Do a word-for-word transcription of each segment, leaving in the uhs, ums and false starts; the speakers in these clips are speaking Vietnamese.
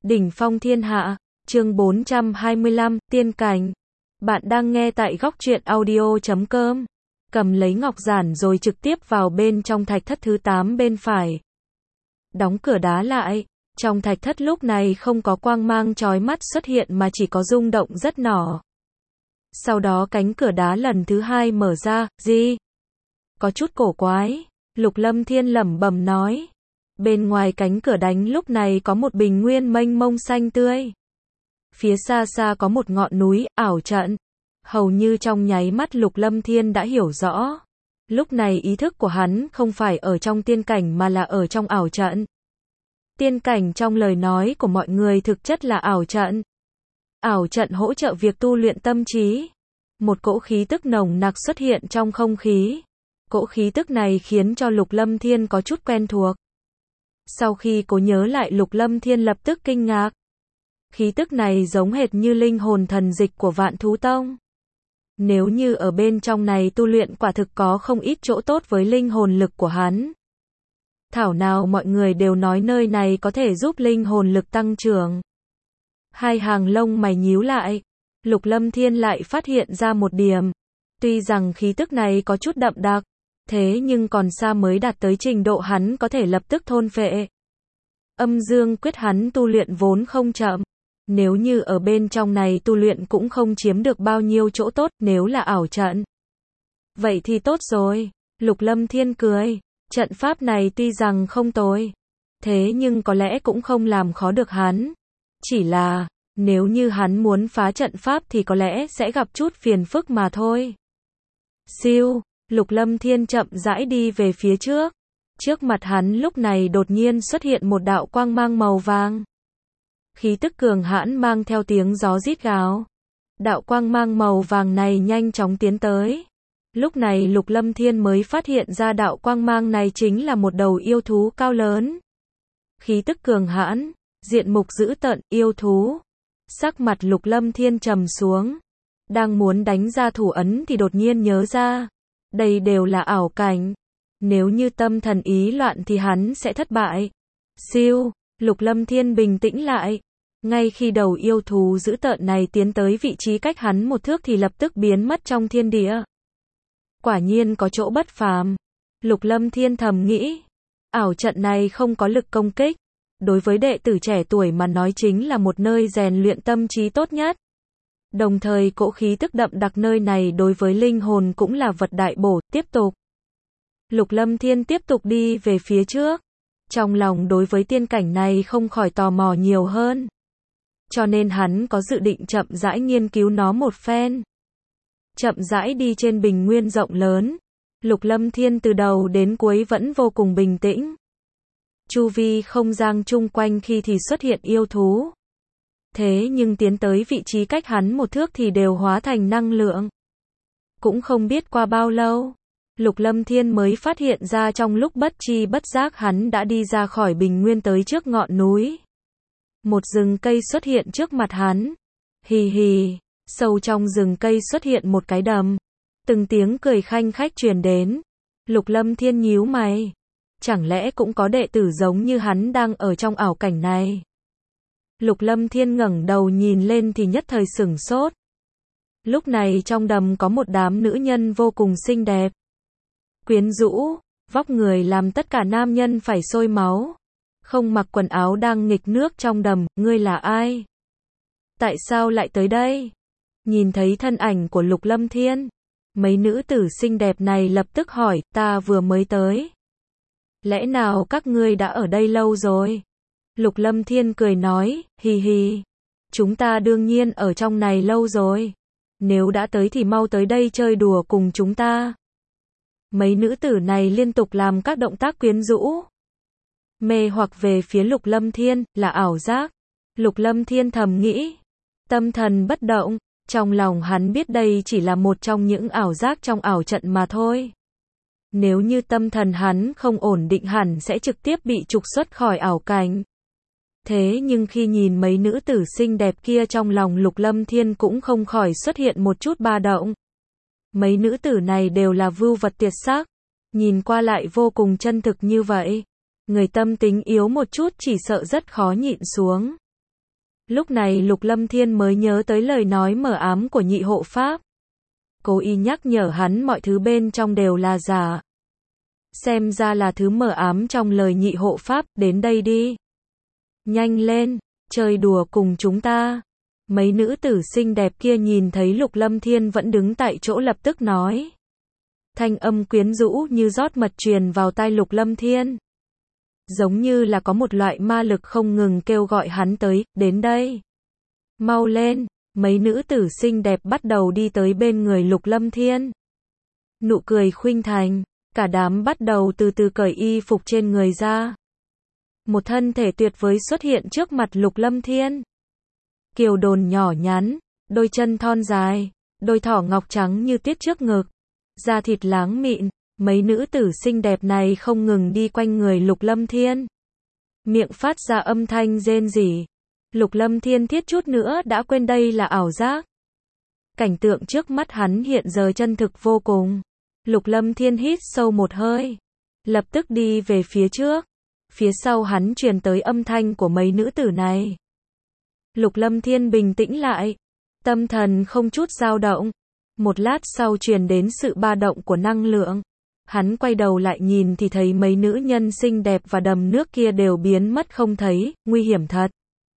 Đỉnh phong thiên hạ, chương bốn trăm hai mươi lăm, tiên cảnh. Bạn đang nghe tại góc truyện audio chấm com. Cầm lấy ngọc giản rồi trực tiếp vào bên trong thạch thất thứ tám bên phải. Đóng cửa đá lại, trong thạch thất lúc này không có quang mang chói mắt xuất hiện mà chỉ có rung động rất nhỏ. Sau đó cánh cửa đá lần thứ hai mở ra, gì? Có chút cổ quái, Lục Lâm Thiên lẩm bẩm nói. Bên ngoài cánh cửa đánh lúc này có một bình nguyên mênh mông xanh tươi. Phía xa xa có một ngọn núi, ảo trận. Hầu như trong nháy mắt Lục Lâm Thiên đã hiểu rõ. Lúc này ý thức của hắn không phải ở trong tiên cảnh mà là ở trong ảo trận. Tiên cảnh trong lời nói của mọi người thực chất là ảo trận. Ảo trận hỗ trợ việc tu luyện tâm trí. Một cỗ khí tức nồng nặc xuất hiện trong không khí. Cỗ khí tức này khiến cho Lục Lâm Thiên có chút quen thuộc. Sau khi cố nhớ lại Lục Lâm Thiên lập tức kinh ngạc. Khí tức này giống hệt như linh hồn thần dịch của Vạn Thú Tông. Nếu như ở bên trong này tu luyện quả thực có không ít chỗ tốt với linh hồn lực của hắn. Thảo nào mọi người đều nói nơi này có thể giúp linh hồn lực tăng trưởng. Hai hàng lông mày nhíu lại. Lục Lâm Thiên lại phát hiện ra một điểm. Tuy rằng khí tức này có chút đậm đặc. Thế nhưng còn xa mới đạt tới trình độ hắn có thể lập tức thôn phệ. Âm dương quyết hắn tu luyện vốn không chậm. Nếu như ở bên trong này tu luyện cũng không chiếm được bao nhiêu chỗ tốt nếu là ảo trận. Vậy thì tốt rồi. Lục Lâm Thiên cười. Trận pháp này tuy rằng không tồi. Thế nhưng có lẽ cũng không làm khó được hắn. Chỉ là, nếu như hắn muốn phá trận pháp thì có lẽ sẽ gặp chút phiền phức mà thôi. Siêu. Lục Lâm Thiên chậm rãi đi về phía trước. Trước mặt hắn lúc này đột nhiên xuất hiện một đạo quang mang màu vàng. Khí tức cường hãn mang theo tiếng gió rít gào. Đạo quang mang màu vàng này nhanh chóng tiến tới. Lúc này Lục Lâm Thiên mới phát hiện ra đạo quang mang này chính là một đầu yêu thú cao lớn. Khí tức cường hãn, diện mục dữ tợn, yêu thú. Sắc mặt Lục Lâm Thiên trầm xuống. Đang muốn đánh ra thủ ấn thì đột nhiên nhớ ra. Đây đều là ảo cảnh. Nếu như tâm thần ý loạn thì hắn sẽ thất bại. Siêu, Lục Lâm Thiên bình tĩnh lại. Ngay khi đầu yêu thú dữ tợn này tiến tới vị trí cách hắn một thước thì lập tức biến mất trong thiên địa. Quả nhiên có chỗ bất phàm. Lục Lâm Thiên thầm nghĩ. Ảo trận này không có lực công kích. Đối với đệ tử trẻ tuổi mà nói chính là một nơi rèn luyện tâm trí tốt nhất. Đồng thời cỗ khí tức đậm đặc nơi này đối với linh hồn cũng là vật đại bổ. Tiếp tục. Lục Lâm Thiên tiếp tục đi về phía trước. Trong lòng đối với tiên cảnh này không khỏi tò mò nhiều hơn. Cho nên hắn có dự định chậm rãi nghiên cứu nó một phen. Chậm rãi đi trên bình nguyên rộng lớn. Lục Lâm Thiên từ đầu đến cuối vẫn vô cùng bình tĩnh. Chu vi không gian chung quanh khi thì xuất hiện yêu thú. Thế nhưng tiến tới vị trí cách hắn một thước thì đều hóa thành năng lượng. Cũng không biết qua bao lâu. Lục Lâm Thiên mới phát hiện ra trong lúc bất tri bất giác hắn đã đi ra khỏi bình nguyên tới trước ngọn núi. Một rừng cây xuất hiện trước mặt hắn. Hì hì, sâu trong rừng cây xuất hiện một cái đầm. Từng tiếng cười khanh khách truyền đến. Lục Lâm Thiên nhíu mày. Chẳng lẽ cũng có đệ tử giống như hắn đang ở trong ảo cảnh này? Lục Lâm Thiên ngẩng đầu nhìn lên thì nhất thời sửng sốt. Lúc này trong đầm có một đám nữ nhân vô cùng xinh đẹp. Quyến rũ, vóc người làm tất cả nam nhân phải sôi máu. Không mặc quần áo đang nghịch nước trong đầm, ngươi là ai? Tại sao lại tới đây? Nhìn thấy thân ảnh của Lục Lâm Thiên, mấy nữ tử xinh đẹp này lập tức hỏi, ta vừa mới tới. Lẽ nào các ngươi đã ở đây lâu rồi? Lục Lâm Thiên cười nói, hì hì. Chúng ta đương nhiên ở trong này lâu rồi. Nếu đã tới thì mau tới đây chơi đùa cùng chúng ta. Mấy nữ tử này liên tục làm các động tác quyến rũ. Mê hoặc về phía Lục Lâm Thiên, là ảo giác. Lục Lâm Thiên thầm nghĩ. Tâm thần bất động, trong lòng hắn biết đây chỉ là một trong những ảo giác trong ảo trận mà thôi. Nếu như tâm thần hắn không ổn định hẳn sẽ trực tiếp bị trục xuất khỏi ảo cảnh. Thế nhưng khi nhìn mấy nữ tử xinh đẹp kia trong lòng Lục Lâm Thiên cũng không khỏi xuất hiện một chút ba động. Mấy nữ tử này đều là vưu vật tuyệt sắc. Nhìn qua lại vô cùng chân thực như vậy. Người tâm tính yếu một chút chỉ sợ rất khó nhịn xuống. Lúc này Lục Lâm Thiên mới nhớ tới lời nói mờ ám của nhị hộ pháp. Cố ý nhắc nhở hắn mọi thứ bên trong đều là giả. Xem ra là thứ mờ ám trong lời nhị hộ pháp, đến đây đi. Nhanh lên, chơi đùa cùng chúng ta. Mấy nữ tử xinh đẹp kia nhìn thấy Lục Lâm Thiên vẫn đứng tại chỗ lập tức nói. Thanh âm quyến rũ như rót mật truyền vào tai Lục Lâm Thiên. Giống như là có một loại ma lực không ngừng kêu gọi hắn tới, đến đây. Mau lên, mấy nữ tử xinh đẹp bắt đầu đi tới bên người Lục Lâm Thiên. Nụ cười khuynh thành, cả đám bắt đầu từ từ cởi y phục trên người ra. Một thân thể tuyệt vời xuất hiện trước mặt Lục Lâm Thiên. Kiều đồn nhỏ nhắn, đôi chân thon dài, đôi thỏ ngọc trắng như tuyết trước ngực, da thịt láng mịn, mấy nữ tử xinh đẹp này không ngừng đi quanh người Lục Lâm Thiên. Miệng phát ra âm thanh rên rỉ. Lục Lâm Thiên thiết chút nữa đã quên đây là ảo giác. Cảnh tượng trước mắt hắn hiện giờ chân thực vô cùng. Lục Lâm Thiên hít sâu một hơi, lập tức đi về phía trước. Phía sau hắn truyền tới âm thanh của mấy nữ tử này. Lục Lâm Thiên bình tĩnh lại, tâm thần không chút dao động. Một lát sau truyền đến sự ba động của năng lượng. Hắn quay đầu lại nhìn thì thấy mấy nữ nhân xinh đẹp và đầm nước kia đều biến mất không thấy, nguy hiểm thật.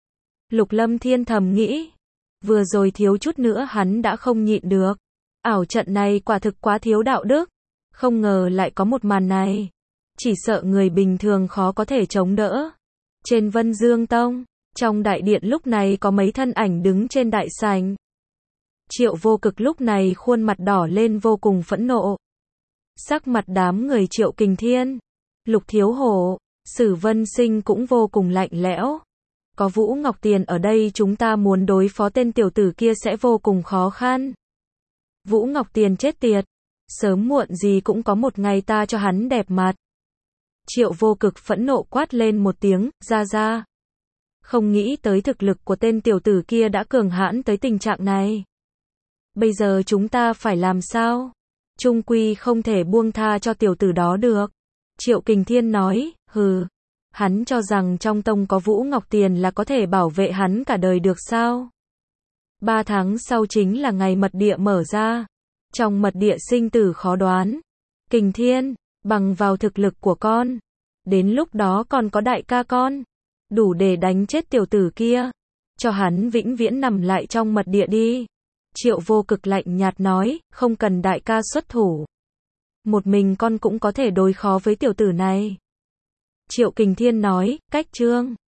Lục Lâm Thiên thầm nghĩ, vừa rồi thiếu chút nữa hắn đã không nhịn được. Ảo trận này quả thực quá thiếu đạo đức, không ngờ lại có một màn này. Chỉ sợ người bình thường khó có thể chống đỡ. Trên Vân Dương Tông, trong đại điện lúc này có mấy thân ảnh đứng trên đại sảnh. Triệu Vô Cực lúc này khuôn mặt đỏ lên vô cùng phẫn nộ. Sắc mặt đám người Triệu Kình Thiên, Lục Thiếu Hổ, Sử Vân Sinh cũng vô cùng lạnh lẽo. Có Vũ Ngọc Tiền ở đây chúng ta muốn đối phó tên tiểu tử kia sẽ vô cùng khó khăn. Vũ Ngọc Tiền chết tiệt, sớm muộn gì cũng có một ngày ta cho hắn đẹp mặt. Triệu Vô Cực phẫn nộ quát lên một tiếng, ra ra. Không nghĩ tới thực lực của tên tiểu tử kia đã cường hãn tới tình trạng này. Bây giờ chúng ta phải làm sao? Trung quy không thể buông tha cho tiểu tử đó được. Triệu Kình Thiên nói, hừ. Hắn cho rằng trong tông có Vũ Ngọc Tiền là có thể bảo vệ hắn cả đời được sao? Ba tháng sau chính là ngày mật địa mở ra. Trong mật địa sinh tử khó đoán. Kình Thiên, bằng vào thực lực của con. Đến lúc đó còn có đại ca con. Đủ để đánh chết tiểu tử kia. Cho hắn vĩnh viễn nằm lại trong mật địa đi. Triệu Vô Cực lạnh nhạt nói, không cần đại ca xuất thủ. Một mình con cũng có thể đối phó với tiểu tử này. Triệu Kình Thiên nói, cách trương.